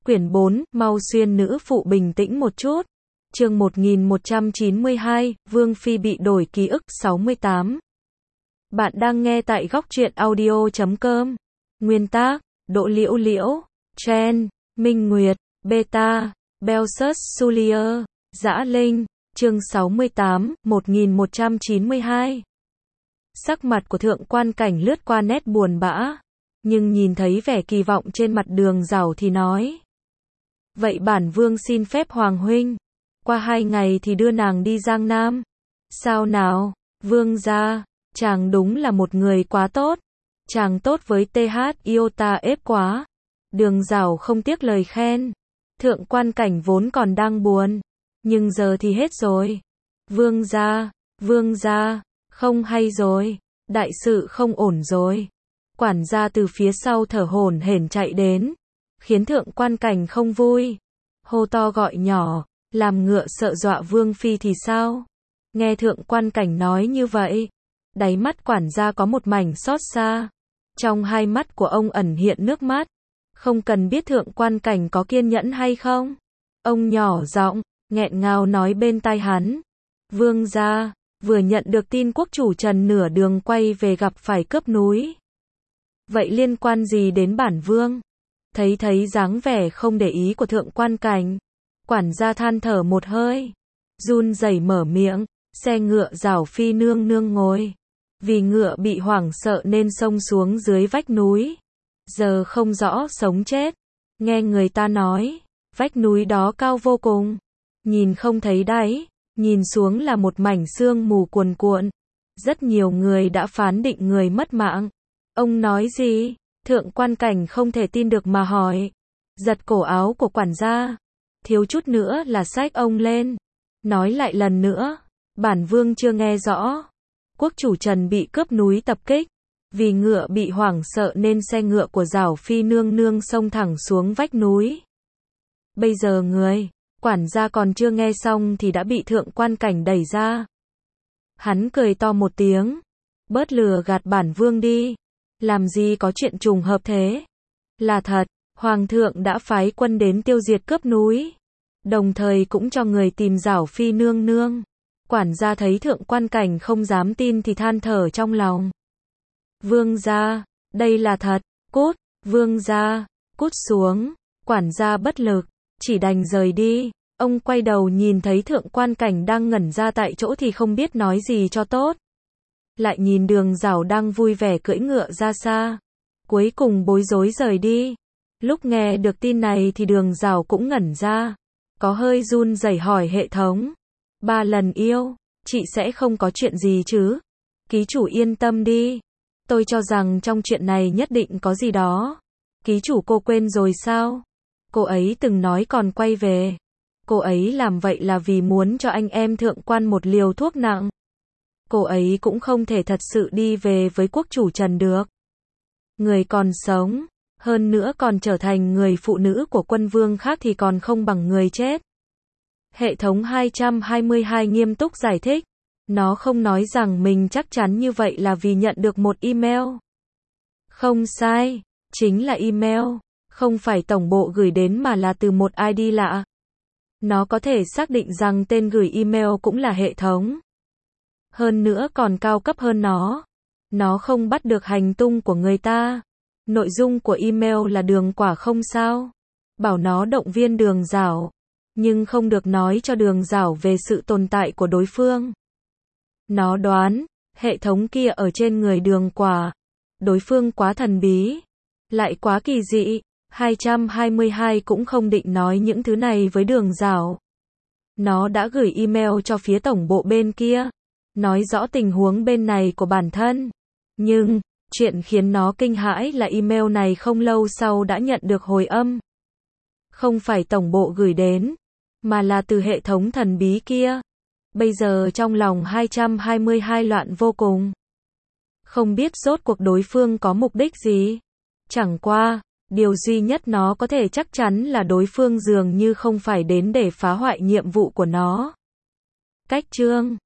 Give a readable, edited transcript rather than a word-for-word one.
Quyển 4, mau xuyên nữ phụ bình tĩnh một chút. Chương 1192, Vương Phi bị đổi ký ức 68. Bạn đang nghe tại góc truyện audio.com. Nguyên tác, Đỗ Liễu Liễu, Chen, Minh Nguyệt, Beta, Belsus Sulier, Dã Linh, chương 68, 1192. Sắc mặt của thượng quan cảnh lướt qua nét buồn bã, nhưng nhìn thấy vẻ kỳ vọng trên mặt Đường Giảo thì nói. Vậy bản vương xin phép Hoàng huynh, qua 2 ngày thì đưa nàng đi Giang Nam. Sao nào, vương gia, chàng đúng là một người quá tốt. Chàng tốt với TH Iota ép quá. Đường Giảo không tiếc lời khen. Thượng quan cảnh vốn còn đang buồn, nhưng giờ thì hết rồi. Vương gia, không hay rồi, đại sự không ổn rồi. Quản gia từ phía sau thở hổn hển chạy đến, khiến thượng quan cảnh không vui. Hô to gọi nhỏ, làm ngựa sợ dọa Vương Phi thì sao? Nghe thượng quan cảnh nói như vậy, đáy mắt quản gia có một mảnh xót xa. Trong hai mắt của ông ẩn hiện nước mắt. Không cần biết thượng quan cảnh có kiên nhẫn hay không. Ông nhỏ giọng, nghẹn ngào nói bên tai hắn. Vương gia, vừa nhận được tin quốc chủ Trần nửa đường quay về gặp phải cướp núi. Vậy liên quan gì đến bản vương? Thấy dáng vẻ không để ý của thượng quan cảnh, quản gia than thở một hơi, run rẩy mở miệng, xe ngựa Giảo Phi nương nương ngồi. Vì ngựa bị hoảng sợ nên xông xuống dưới vách núi. Giờ không rõ sống chết. Nghe người ta nói, vách núi đó cao vô cùng. Nhìn không thấy đáy, nhìn xuống là một mảnh sương mù cuồn cuộn. Rất nhiều người đã phán định người mất mạng. Ông nói gì? Thượng quan cảnh không thể tin được mà hỏi. Giật cổ áo của quản gia. Thiếu chút nữa là xách ông lên. Nói lại lần nữa. Bản vương chưa nghe rõ. Quốc chủ Trần bị cướp núi tập kích. Vì ngựa bị hoảng sợ nên xe ngựa của Giảo Phi nương nương xông thẳng xuống vách núi. Bây giờ quản gia còn chưa nghe xong thì đã bị thượng quan cảnh đẩy ra. Hắn cười to một tiếng. Bớt lừa gạt bản vương đi. Làm gì có chuyện trùng hợp thế. Là thật, Hoàng thượng đã phái quân đến tiêu diệt cướp núi. Đồng thời cũng cho người tìm Giảo Phi nương nương. Quản gia thấy thượng quan cảnh không dám tin thì than thở trong lòng. Vương gia, đây là thật, cút, vương gia, cút xuống. Quản gia bất lực, chỉ đành rời đi. Ông quay đầu nhìn thấy thượng quan cảnh đang ngẩn ra tại chỗ thì không biết nói gì cho tốt. Lại nhìn Đường Giảo đang vui vẻ cưỡi ngựa ra xa. Cuối cùng bối rối rời đi. Lúc nghe được tin này thì Đường Giảo cũng ngẩn ra. Có hơi run rẩy hỏi hệ thống. 3 lần yêu, chị sẽ không có chuyện gì chứ? Ký chủ yên tâm đi. Tôi cho rằng trong chuyện này nhất định có gì đó. Ký chủ cô quên rồi sao? Cô ấy từng nói còn quay về. Cô ấy làm vậy là vì muốn cho anh em thượng quan một liều thuốc nặng. Cô ấy cũng không thể thật sự đi về với quốc chủ Trần được. Người còn sống, hơn nữa còn trở thành người phụ nữ của quân vương khác thì còn không bằng người chết. Hệ thống 222 nghiêm túc giải thích. Nó không nói rằng mình chắc chắn như vậy là vì nhận được một email. Không sai, chính là email. Không phải tổng bộ gửi đến mà là từ một ID lạ. Nó có thể xác định rằng tên gửi email cũng là hệ thống. Hơn nữa còn cao cấp hơn nó. Nó không bắt được hành tung của người ta. Nội dung của email là Đường Quả không sao. Bảo nó động viên Đường Giảo. Nhưng không được nói cho Đường Giảo về sự tồn tại của đối phương. Nó đoán, hệ thống kia ở trên người Đường Quả. Đối phương quá thần bí. Lại quá kỳ dị. 222 cũng không định nói những thứ này với Đường Giảo. Nó đã gửi email cho phía tổng bộ bên kia. Nói rõ tình huống bên này của bản thân. Nhưng, chuyện khiến nó kinh hãi là email này không lâu sau đã nhận được hồi âm. Không phải tổng bộ gửi đến, mà là từ hệ thống thần bí kia. Bây giờ trong lòng 222 loạn vô cùng. Không biết rốt cuộc đối phương có mục đích gì. Chẳng qua, điều duy nhất nó có thể chắc chắn là đối phương dường như không phải đến để phá hoại nhiệm vụ của nó. Cách chương